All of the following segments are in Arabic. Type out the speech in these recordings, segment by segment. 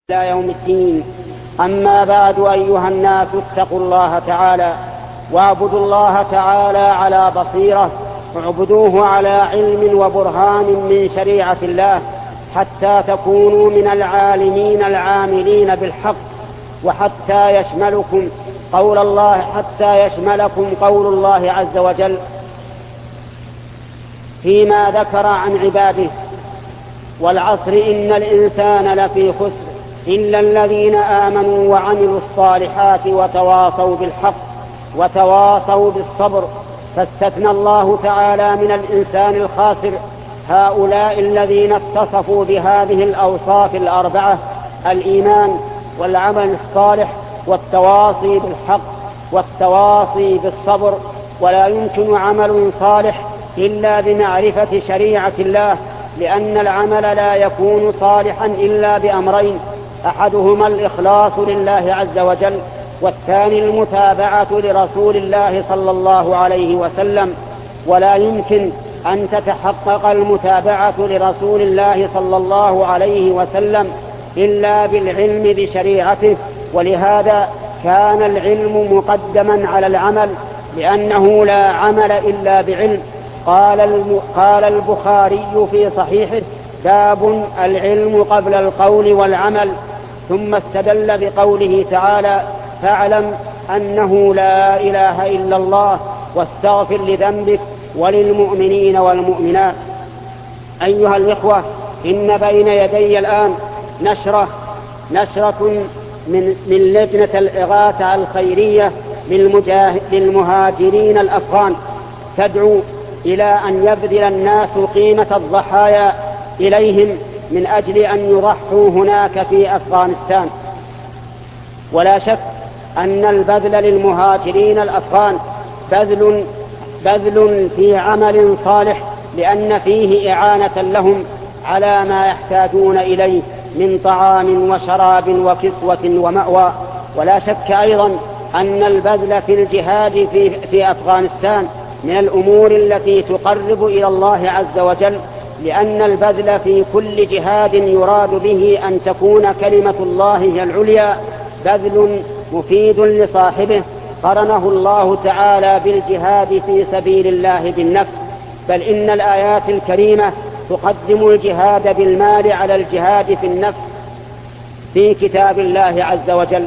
إلى يوم الدين. أما بعد، أيها الناس، اتقوا الله تعالى واعبدوا الله تعالى على بصيرة، اعبدوه على علم وبرهان من شريعة الله، حتى تكونوا من العالمين العاملين بالحق، وحتى يشملكم قول الله عز وجل فيما ذكر عن عباده: والعصر إن الإنسان لفي خسر إلا الذين آمنوا وعملوا الصالحات وتواصوا بالحق وتواصوا بالصبر. فاستثنى الله تعالى من الإنسان الخاسر هؤلاء الذين اتصفوا بهذه الأوصاف الأربعة: الإيمان والعمل الصالح والتواصي بالحق والتواصي بالصبر. ولا يمكن عمل صالح إلا بمعرفة شريعة الله، لأن العمل لا يكون صالحا إلا بأمرين: أحدهما الإخلاص لله عز وجل، والثاني المتابعة لرسول الله صلى الله عليه وسلم. ولا يمكن أن تتحقق المتابعة لرسول الله صلى الله عليه وسلم إلا بالعلم بشريعته، ولهذا كان العلم مقدما على العمل، لأنه لا عمل إلا بعلم. قال البخاري في صحيحه: باب العلم قبل القول والعمل. ثم استدل بقوله تعالى: فاعلم أنه لا إله إلا الله واستغفر لذنبك وللمؤمنين والمؤمنات. أيها الإخوة، إن بين يدي الآن نشرة من لجنة الإغاثة الخيرية للمهاجرين الأفغان، تدعو إلى أن يبذل الناس قيمة الضحايا إليهم من أجل أن يضحوا هناك في أفغانستان. ولا شك أن البذل للمهاجرين الأفغان بذل في عمل صالح، لأن فيه إعانة لهم على ما يحتاجون إليه من طعام وشراب وكسوة ومأوى. ولا شك أيضا أن البذل في الجهاد في أفغانستان من الأمور التي تقرب إلى الله عز وجل، لأن البذل في كل جهاد يراد به أن تكون كلمة الله هي العليا بذل مفيد لصاحبه. قرنه الله تعالى بالجهاد في سبيل الله بالنفس، بل إن الآيات الكريمة تقدم الجهاد بالمال على الجهاد في النفس في كتاب الله عز وجل.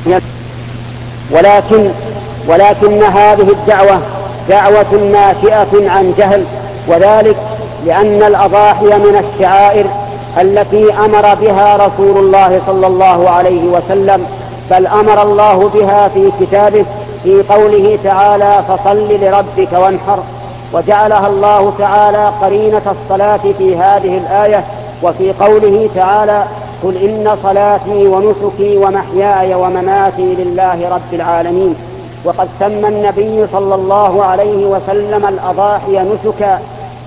ولكن هذه الدعوة دعوة ناشئة عن جهل، وذلك لأن الأضاحي من الشعائر التي أمر بها رسول الله صلى الله عليه وسلم، بل أمر الله بها في كتابه في قوله تعالى: فصل لربك وانحر، وجعلها الله تعالى قرينة الصلاة في هذه الآية، وفي قوله تعالى: قل إن صلاتي ونسكي ومحياي ومماتي لله رب العالمين. وقد سمى النبي صلى الله عليه وسلم الأضاحي نسكا.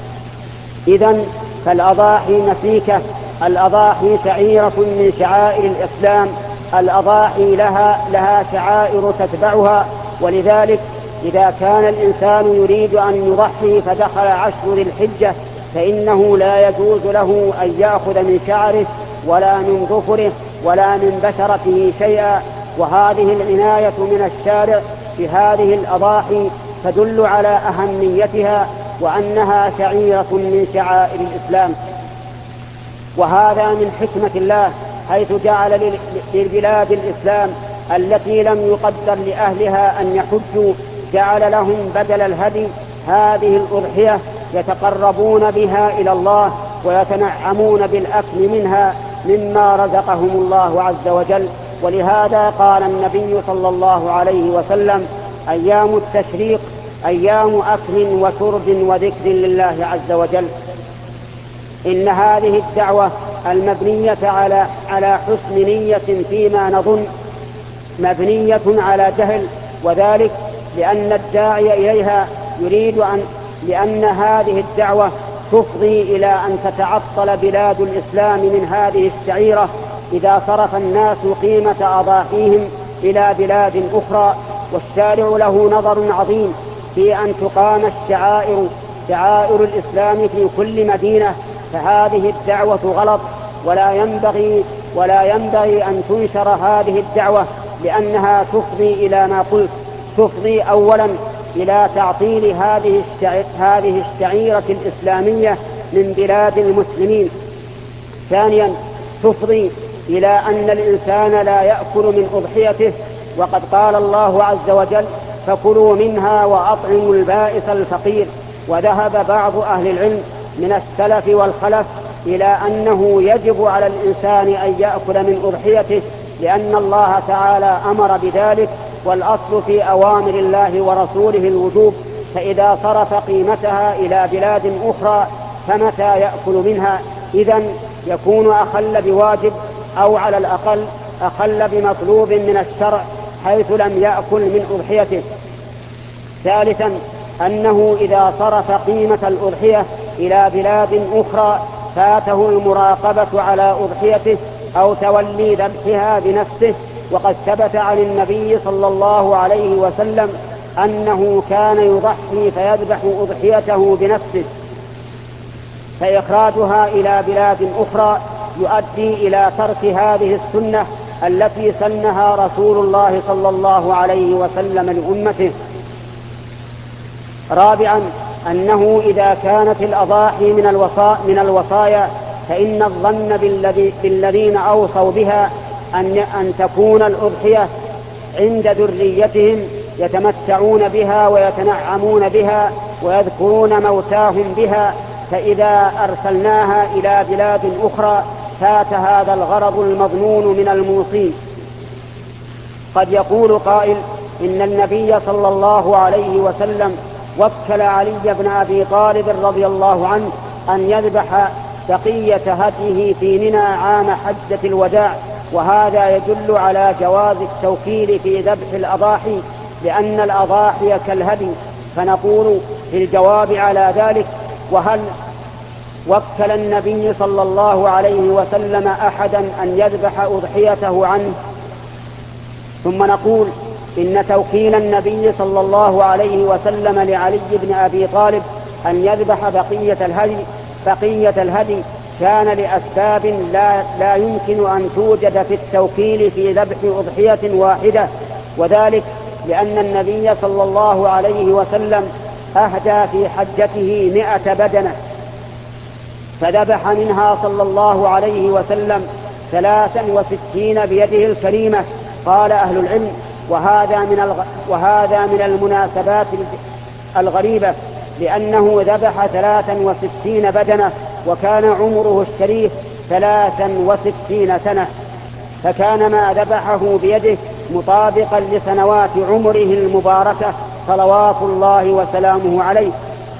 إذن فالأضاحي نسيكة، الأضاحي شعيرة من شعائر الإسلام، الأضاحي لها شعائر تتبعها. ولذلك إذا كان الإنسان يريد أن يضحي فدخل 10 ذي الحجة فإنه لا يجوز له أن يأخذ من شعره ولا من ظفره ولا من بشرته شيئا. وهذه العناية من الشارع بهذه الأضاحي تدل على أهميتها وأنها شعيرة من شعائر الإسلام. وهذا من حكمة الله، حيث جعل للبلاد الإسلام التي لم يقدر لأهلها أن يحجوا جعل لهم بدل الهدي هذه الأضحية يتقربون بها إلى الله ويتنعمون بالأكل منها مما رزقهم الله عز وجل. ولهذا قال النبي صلى الله عليه وسلم: أيام التشريق أيام أكل وشرب وذكر لله عز وجل. إن هذه الدعوة المبنية على حسن نية فيما نظن مبنية على جهل، وذلك لأن الداعي إليها يريد لأن هذه الدعوة تفضي إلى أن تتعطل بلاد الإسلام من هذه الشعيرة إذا صرف الناس قيمة أضاحيهم إلى بلاد أخرى. والشارع له نظر عظيم في أن تقام شعائر الإسلام في كل مدينة، فهذه الدعوة غلط، ولا ينبغي أن تنشر هذه الدعوة، لأنها تفضي إلى ما قلت، تفضي أولا إلى تعطيل هذه الشعيرة الإسلامية من بلاد المسلمين. ثانيا تفضي إلى أن الإنسان لا يأكل من أضحيته، وقد قال الله عز وجل: فكلوا منها وأطعموا البائس الفقير. وذهب بعض أهل العلم من السلف والخلف إلى أنه يجب على الإنسان أن يأكل من أضحيته، لأن الله تعالى أمر بذلك، والأصل في أوامر الله ورسوله الوجوب، فإذا صرف قيمتها إلى بلاد أخرى فمتى يأكل منها؟ إذن يكون أخل بواجب، أو على الأقل أخل بمطلوب من الشرع، حيث لم يأكل من أضحيته. ثالثا أنه إذا صرف قيمة الأضحية إلى بلاد أخرى فاته المراقبة على أضحيته أو تولي ذبحها بنفسه. وقد ثبت عن النبي صلى الله عليه وسلم أنه كان يضحي فيذبح أضحيته بنفسه، فإخراجها إلى بلاد أخرى يؤدي إلى ترك هذه السنة التي سنها رسول الله صلى الله عليه وسلم لأمته. رابعا أنه إذا كانت الأضاحي من الوصايا فإن الظن بالذين أوصوا بها أن تكون الأضحية عند ذريتهم يتمتعون بها ويتنعمون بها ويذكرون موتاهم بها، فإذا أرسلناها إلى بلاد أخرى فات هذا الغرض المضمون من الموصين. قد يقول قائل: إن النبي صلى الله عليه وسلم وكل علي بن أبي طالب رضي الله عنه أن يذبح بقية هديه في منى عام حجة الوداع، وهذا يدل على جواز التوكيل في ذبح الأضاحي، لأن الأضاحي كالهدي. فنقول في الجواب على ذلك: وهل وكل النبي صلى الله عليه وسلم أحدا أن يذبح أضحيته عنه؟ ثم نقول إن توكيل النبي صلى الله عليه وسلم لعلي بن أبي طالب أن يذبح بقية الهدي كان لأسباب لا يمكن أن توجد في التوكيل في ذبح أضحية واحدة، وذلك لأن النبي صلى الله عليه وسلم أهدى في حجته 100 بدنة، فذبح منها صلى الله عليه وسلم 63 بيده الكريمة، قال أهل العلم: وهذا من المناسبات الغريبة، لأنه ذبح 63 بدنة، وكان عمره الشريف 63 سنة، فكان ما ذبحه بيده مطابقا لسنوات عمره المباركة صلوات الله وسلامه عليه.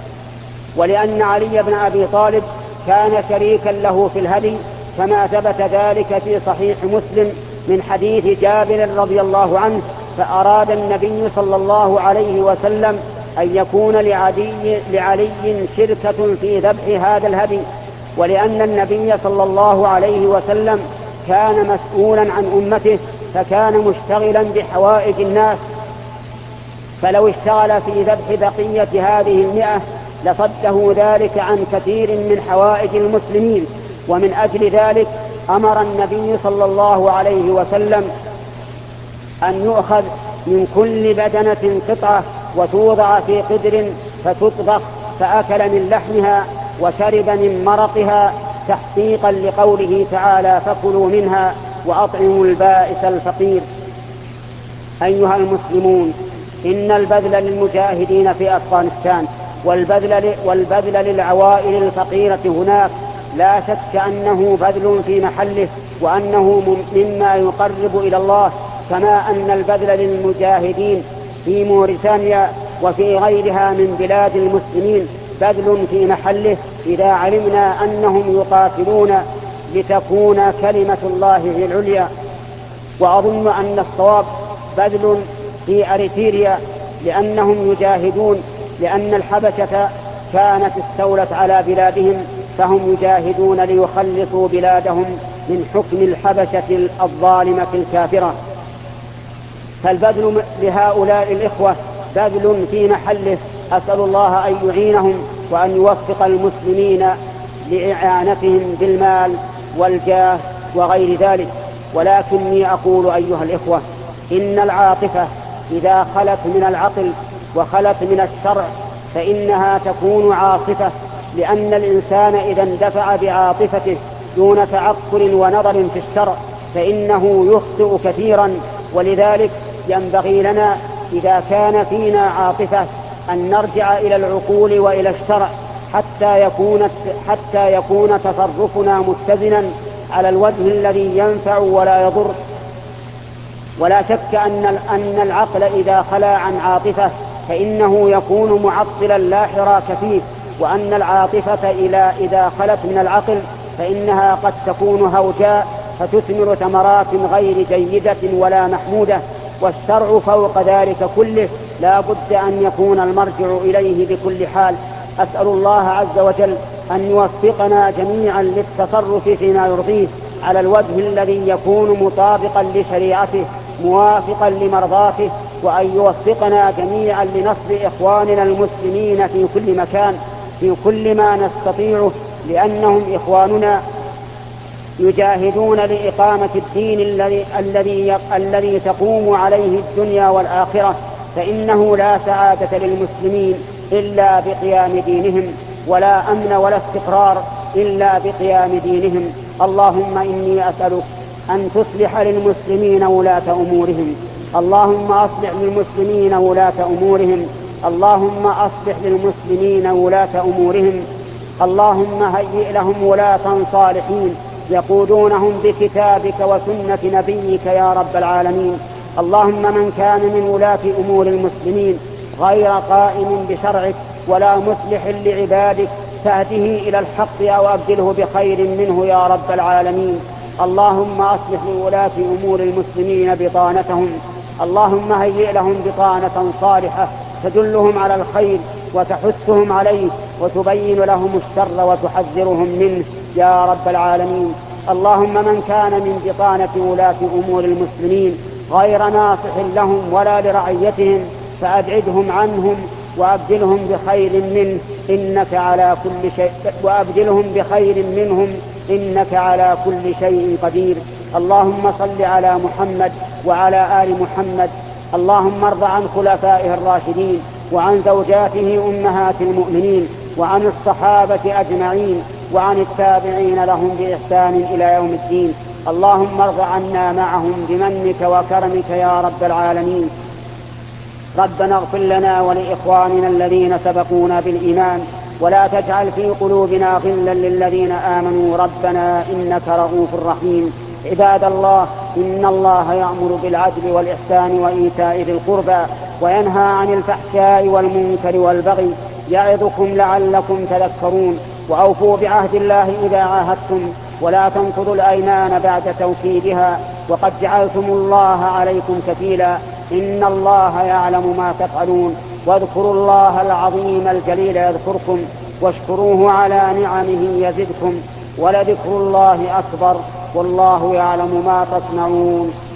ولأن علي بن أبي طالب كان شريكا له في الهدي، كما ثبت ذلك في صحيح مسلم من حديث جابر رضي الله عنه، فأراد النبي صلى الله عليه وسلم أن يكون لعلي شركة في ذبح هذا الهدي، ولأن النبي صلى الله عليه وسلم كان مسؤولا عن أمته، فكان مشتغلا بحوائج الناس، فلو اشتغل في ذبح بقية هذه 100 لصده ذلك عن كثير من حوائج المسلمين. ومن أجل ذلك أمر النبي صلى الله عليه وسلم أن يؤخذ من كل بدنة قطعة وتوضع في قدر فتطبخ، فأكل من لحمها وشرب من مرقها، تحقيقا لقوله تعالى: فكلوا منها وأطعموا البائس الفقير. أيها المسلمون، إن البذل للمجاهدين في أفغانستان والبذل للعوائل الفقيرة هناك لا شك أنه بذل في محله، وأنه مما يقرب إلى الله، كما أن البذل للمجاهدين في موريتانيا وفي غيرها من بلاد المسلمين بذل في محله، إذا علمنا أنهم يقاتلون لتكون كلمة الله هي العليا. وأظن أن الصواب بذل في أريتريا، لأنهم يجاهدون، لأن الحبشة كانت استولت على بلادهم، فهم يجاهدون ليخلصوا بلادهم من حكم الحبشة الظالمة الكافرة. فالبذل لهؤلاء الإخوة بذل في محله، أسأل الله أن يعينهم وأن يوفق المسلمين لإعانتهم بالمال والجاه وغير ذلك. ولكني أقول أيها الإخوة، إن العاطفة إذا خلت من العقل وخلت من الشرع فإنها تكون عاصفة، لأن الإنسان إذا اندفع بعاطفته دون تعقل ونظر في الشرع فإنه يخطئ كثيرا. ولذلك ينبغي لنا إذا كان فينا عاطفة أن نرجع إلى العقول وإلى الشرع حتى يكون تصرفنا متزنا على الوجه الذي ينفع ولا يضر. ولا شك أن العقل إذا خلا عن عاطفة فإنه يكون معطلا لا حراك فيه، وأن العاطفة إذا خلت من العقل فإنها قد تكون هوجاء فتثمر ثمرات غير جيدة ولا محمودة. والشرع فوق ذلك كله لا بد أن يكون المرجع إليه بكل حال. أسأل الله عز وجل أن يوفقنا جميعا للتصرف فيما يرضيه على الوجه الذي يكون مطابقا لشريعته موافقا لمرضاته، وأن يوفقنا جميعا لنصر إخواننا المسلمين في كل مكان في كل ما نستطيعه، لأنهم إخواننا يجاهدون لإقامة الدين الذي تقوم عليه الدنيا والآخرة، فإنه لا سعادة للمسلمين إلا بقيام دينهم، ولا أمن ولا استقرار إلا بقيام دينهم. اللهم إني أسألك أن تصلح للمسلمين ولاة أمورهم، اللهم أصلح للمسلمين ولاة أمورهم، اللهم أصلح للمسلمين ولاة أمورهم، اللهم هيئ لهم ولاة صالحين يقودونهم بكتابك وسنة نبيك يا رب العالمين. اللهم من كان من ولاة أمور المسلمين غير قائم بشرعك ولا مصلح لعبادك فاهده إلى الحق أو أبدله بخير منه يا رب العالمين. اللهم أصلح لولاة أمور المسلمين بطانتهم، اللهم هيئ لهم بطانة صالحة تدلهم على الخير وتحثهم عليه وتبين لهم الشر وتحذرهم منه يا رب العالمين. اللهم من كان من بطانة ولاة أمور المسلمين غير ناصح لهم ولا لرعيتهم فأبعدهم عنهم وأبدلهم بخير منه إنك على كل شيء إنك على كل شيء قدير. اللهم صل على محمد وعلى آل محمد. اللهم ارض عن خلفائه الراشدين وعن زوجاته أمهات المؤمنين وعن الصحابة أجمعين وعن التابعين لهم بإحسان إلى يوم الدين. اللهم ارض عنا معهم بمنك وكرمك يا رب العالمين. ربنا اغفر لنا ولإخواننا الذين سبقونا بالإيمان ولا تجعل في قلوبنا غلا للذين آمنوا ربنا إنك رؤوف رحيم. عباد الله، إن الله يأمر بالعدل والإحسان وإيتاء ذي القربى وينهى عن الفحشاء والمنكر والبغي يعظكم لعلكم تذكرون. وأوفوا بعهد الله إذا عاهدتم ولا تنقضوا الأيمان بعد توكيدها وقد جعلتم الله عليكم كفيلا إن الله يعلم ما تفعلون. واذكروا الله العظيم الجليل يذكركم واشكروه على نعمه يزدكم ولذكر الله أكبر والله يعلم ما تصنعون.